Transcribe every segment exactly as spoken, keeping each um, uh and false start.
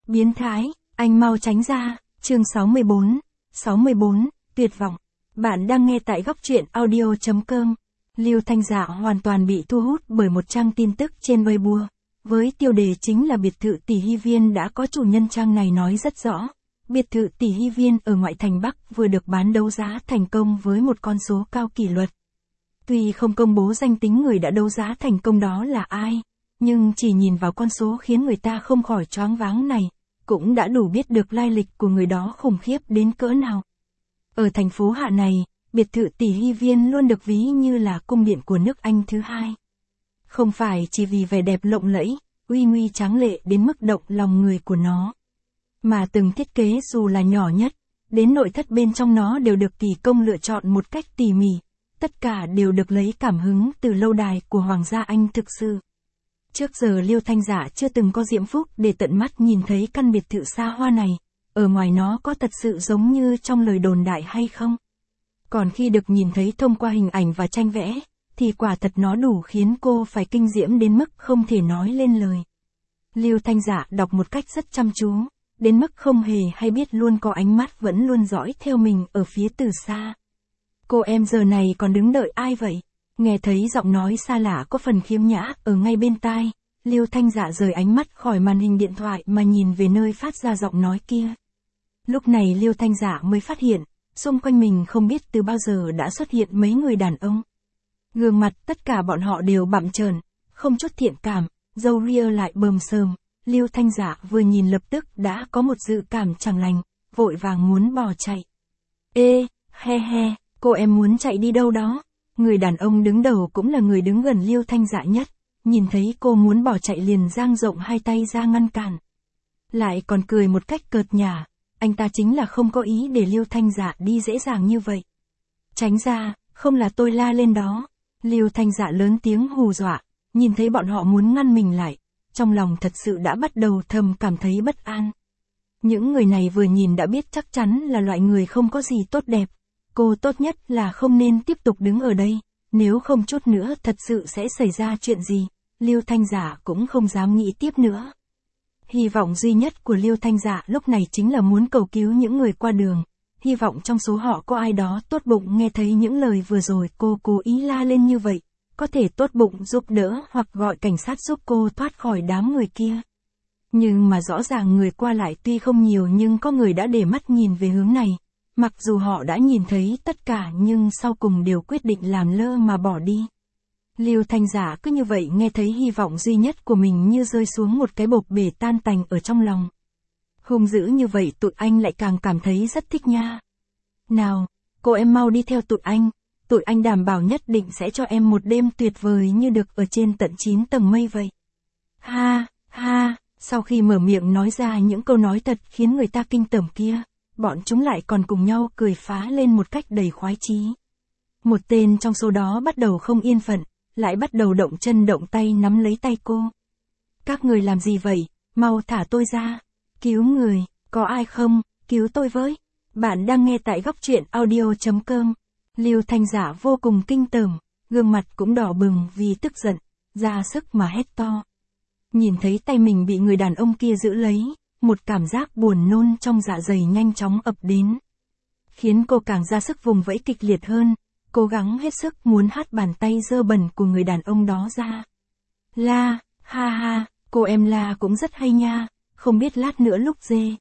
Biến thái, anh mau tránh ra, chương sáu mươi bốn, sáu mươi bốn, tuyệt vọng. Bạn đang nghe tại góc truyện audio chấm com. Lưu Thanh Dạ hoàn toàn bị thu hút bởi một trang tin tức trên Weibo. Với tiêu đề chính là biệt thự tỷ hy viên đã có chủ nhân. Trang này nói rất rõ. Biệt thự tỷ hy viên ở ngoại thành Bắc vừa được bán đấu giá thành công với một con số cao kỷ lục. Tuy không công bố danh tính người đã đấu giá thành công đó là ai, nhưng chỉ nhìn vào con số khiến người ta không khỏi choáng váng này, cũng đã đủ biết được lai lịch của người đó khủng khiếp đến cỡ nào. Ở thành phố Hạ này, biệt thự tỷ hy viên luôn được ví như là cung điện của nước Anh thứ hai. Không phải chỉ vì vẻ đẹp lộng lẫy, uy nguy tráng lệ đến mức động lòng người của nó, mà từng thiết kế dù là nhỏ nhất, đến nội thất bên trong nó đều được kỳ công lựa chọn một cách tỉ mỉ. Tất cả đều được lấy cảm hứng từ lâu đài của Hoàng gia Anh thực sự. Trước giờ Lưu Thanh Dạ chưa từng có diễm phúc để tận mắt nhìn thấy căn biệt thự xa hoa này, ở ngoài nó có thật sự giống như trong lời đồn đại hay không? Còn khi được nhìn thấy thông qua hình ảnh và tranh vẽ, thì quả thật nó đủ khiến cô phải kinh diễm đến mức không thể nói lên lời. Lưu Thanh Dạ đọc một cách rất chăm chú, đến mức không hề hay biết luôn có ánh mắt vẫn luôn dõi theo mình ở phía từ xa. Cô em giờ này còn đứng đợi ai vậy? Nghe thấy giọng nói xa lạ có phần khiếm nhã ở ngay bên tai, Lưu Thanh Dạ rời ánh mắt khỏi màn hình điện thoại mà nhìn về nơi phát ra giọng nói kia. Lúc này Lưu Thanh Dạ mới phát hiện, xung quanh mình không biết từ bao giờ đã xuất hiện mấy người đàn ông. Gương mặt tất cả bọn họ đều bặm trợn, không chút thiện cảm, râu ria lại bờm sờm. Lưu Thanh Dạ vừa nhìn lập tức đã có một dự cảm chẳng lành, vội vàng muốn bỏ chạy. Ê, he he, cô em muốn chạy đi đâu đó? Người đàn ông đứng đầu cũng là người đứng gần Lưu Thanh Dạ nhất, nhìn thấy cô muốn bỏ chạy liền dang rộng hai tay ra ngăn cản. Lại còn cười một cách cợt nhả, anh ta chính là không có ý để Lưu Thanh Dạ đi dễ dàng như vậy. Tránh ra, không là tôi la lên đó. Lưu Thanh Dạ lớn tiếng hù dọa, nhìn thấy bọn họ muốn ngăn mình lại, trong lòng thật sự đã bắt đầu thầm cảm thấy bất an. Những người này vừa nhìn đã biết chắc chắn là loại người không có gì tốt đẹp. Cô tốt nhất là không nên tiếp tục đứng ở đây, nếu không chút nữa thật sự sẽ xảy ra chuyện gì, Lưu Thanh Dạ cũng không dám nghĩ tiếp nữa. Hy vọng duy nhất của Lưu Thanh Dạ lúc này chính là muốn cầu cứu những người qua đường, hy vọng trong số họ có ai đó tốt bụng nghe thấy những lời vừa rồi cô cố ý la lên như vậy, có thể tốt bụng giúp đỡ hoặc gọi cảnh sát giúp cô thoát khỏi đám người kia. Nhưng mà rõ ràng người qua lại tuy không nhiều nhưng có người đã để mắt nhìn về hướng này. Mặc dù họ đã nhìn thấy tất cả nhưng sau cùng đều quyết định làm lơ mà bỏ đi. Lưu Thanh Dạ cứ như vậy nghe thấy hy vọng duy nhất của mình như rơi xuống một cái bộp bể tan tành ở trong lòng. Hung dữ như vậy tụi anh lại càng cảm thấy rất thích nha. Nào, cô em mau đi theo tụi anh, tụi anh đảm bảo nhất định sẽ cho em một đêm tuyệt vời như được ở trên tận chín tầng mây vậy. Ha, ha, sau khi mở miệng nói ra những câu nói thật khiến người ta kinh tởm kia, bọn chúng lại còn cùng nhau cười phá lên một cách đầy khoái chí. Một tên trong số đó bắt đầu không yên phận, lại bắt đầu động chân động tay nắm lấy tay cô. Các người làm gì vậy? Mau thả tôi ra. Cứu người, có ai không? Cứu tôi với. Bạn đang nghe tại góc truyện audio chấm com. Lưu Thanh Dạ vô cùng kinh tởm, gương mặt cũng đỏ bừng vì tức giận, ra sức mà hét to. Nhìn thấy tay mình bị người đàn ông kia giữ lấy, một cảm giác buồn nôn trong dạ dày nhanh chóng ập đến. Khiến cô càng ra sức vùng vẫy kịch liệt hơn, cố gắng hết sức muốn hất bàn tay dơ bẩn của người đàn ông đó ra. La, ha ha, cô em la cũng rất hay nha, không biết lát nữa lúc dê.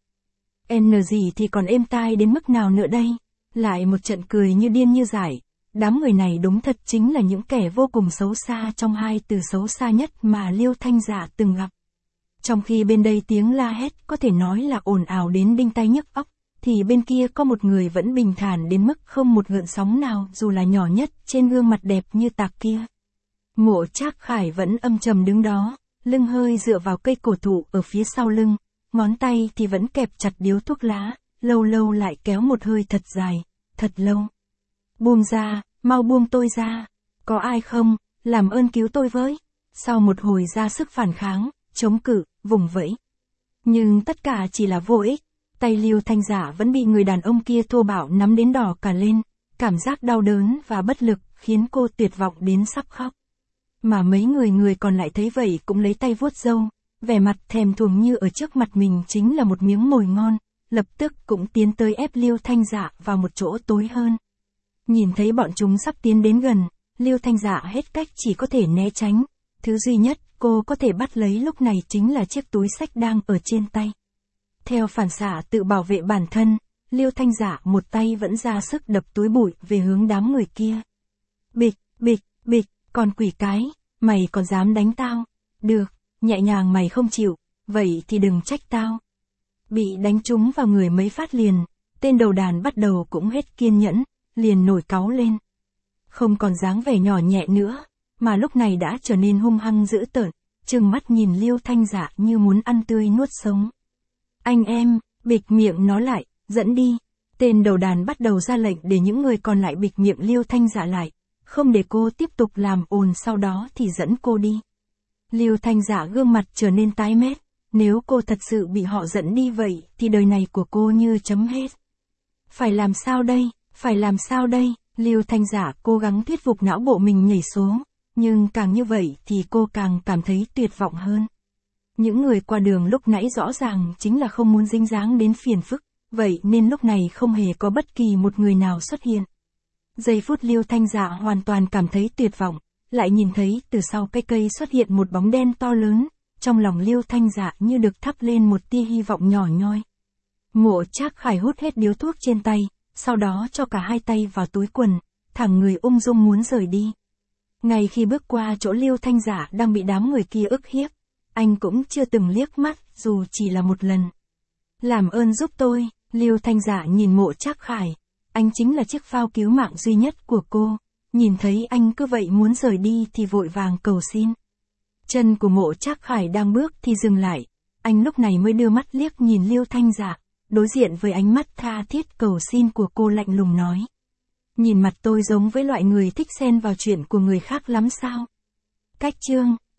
N gì thì còn êm tai đến mức nào nữa đây? Lại một trận cười như điên như dại. Đám người này đúng thật chính là những kẻ vô cùng xấu xa trong hai từ xấu xa nhất mà Lưu Thanh Dạ từng gặp. Trong khi bên đây tiếng la hét có thể nói là ồn ào đến đinh tai nhức óc, thì bên kia có một người vẫn bình thản đến mức không một gợn sóng nào dù là nhỏ nhất trên gương mặt đẹp như tạc kia. Mộ Trác Khải vẫn âm trầm đứng đó, lưng hơi dựa vào cây cổ thụ ở phía sau lưng, ngón tay thì vẫn kẹp chặt điếu thuốc lá, lâu lâu lại kéo một hơi thật dài, thật lâu. Buông ra, mau buông tôi ra, có ai không, làm ơn cứu tôi với. Sau một hồi ra sức phản kháng, chống cự, vùng vẫy. Nhưng tất cả chỉ là vô ích, tay Lưu Thanh Dạ vẫn bị người đàn ông kia thô bạo nắm đến đỏ cả lên, cảm giác đau đớn và bất lực khiến cô tuyệt vọng đến sắp khóc. Mà mấy người người còn lại thấy vậy cũng lấy tay vuốt râu, vẻ mặt thèm thuồng như ở trước mặt mình chính là một miếng mồi ngon, lập tức cũng tiến tới ép Liêu Thanh Dạ vào một chỗ tối hơn. Nhìn thấy bọn chúng sắp tiến đến gần, Liêu Thanh Dạ hết cách chỉ có thể né tránh, thứ duy nhất cô có thể bắt lấy lúc này chính là chiếc túi xách đang ở trên tay. Theo phản xạ tự bảo vệ bản thân, Liêu Thanh Dạ một tay vẫn ra sức đập túi bụi về hướng đám người kia. Bịch, bịch, bịch, còn quỷ cái, mày còn dám đánh tao? Được, nhẹ nhàng mày không chịu, vậy thì đừng trách tao. Bị đánh trúng vào người mấy phát liền, tên đầu đàn bắt đầu cũng hết kiên nhẫn, liền nổi cáu lên. Không còn dáng vẻ nhỏ nhẹ nữa, mà lúc này đã trở nên hung hăng dữ tợn, trừng mắt nhìn Liêu Thanh Dạ như muốn ăn tươi nuốt sống. Anh em, bịch miệng nó lại, dẫn đi. Tên đầu đàn bắt đầu ra lệnh để những người còn lại bịch miệng Liêu Thanh Dạ lại, không để cô tiếp tục làm ồn, sau đó thì dẫn cô đi. Liêu Thanh Dạ gương mặt trở nên tái mét, nếu cô thật sự bị họ dẫn đi vậy thì đời này của cô như chấm hết. Phải làm sao đây, phải làm sao đây, Liêu Thanh Dạ cố gắng thuyết phục não bộ mình nhảy số, nhưng càng như vậy thì cô càng cảm thấy tuyệt vọng hơn. Những người qua đường lúc nãy rõ ràng chính là không muốn dính dáng đến phiền phức, vậy nên lúc này không hề có bất kỳ một người nào xuất hiện. Giây phút Liêu Thanh Dạ hoàn toàn cảm thấy tuyệt vọng, lại nhìn thấy từ sau cây cây xuất hiện một bóng đen to lớn, trong lòng Liêu Thanh Dạ như được thắp lên một tia hy vọng nhỏ nhoi. Mộ Trác Khải hút hết điếu thuốc trên tay, sau đó cho cả hai tay vào túi quần, thẳng người ung dung muốn rời đi. Ngay khi bước qua chỗ Liêu Thanh Dạ đang bị đám người kia ức hiếp, anh cũng chưa từng liếc mắt, dù chỉ là một lần. Làm ơn giúp tôi, Liêu Thanh Dạ nhìn Mộ Trác Khải, anh chính là chiếc phao cứu mạng duy nhất của cô, nhìn thấy anh cứ vậy muốn rời đi thì vội vàng cầu xin. Chân của Mộ Trác Khải đang bước thì dừng lại, anh lúc này mới đưa mắt liếc nhìn Liêu Thanh Dạ, đối diện với ánh mắt tha thiết cầu xin của cô lạnh lùng nói. Nhìn mặt tôi giống với loại người thích xen vào chuyện của người khác lắm sao? Cách chương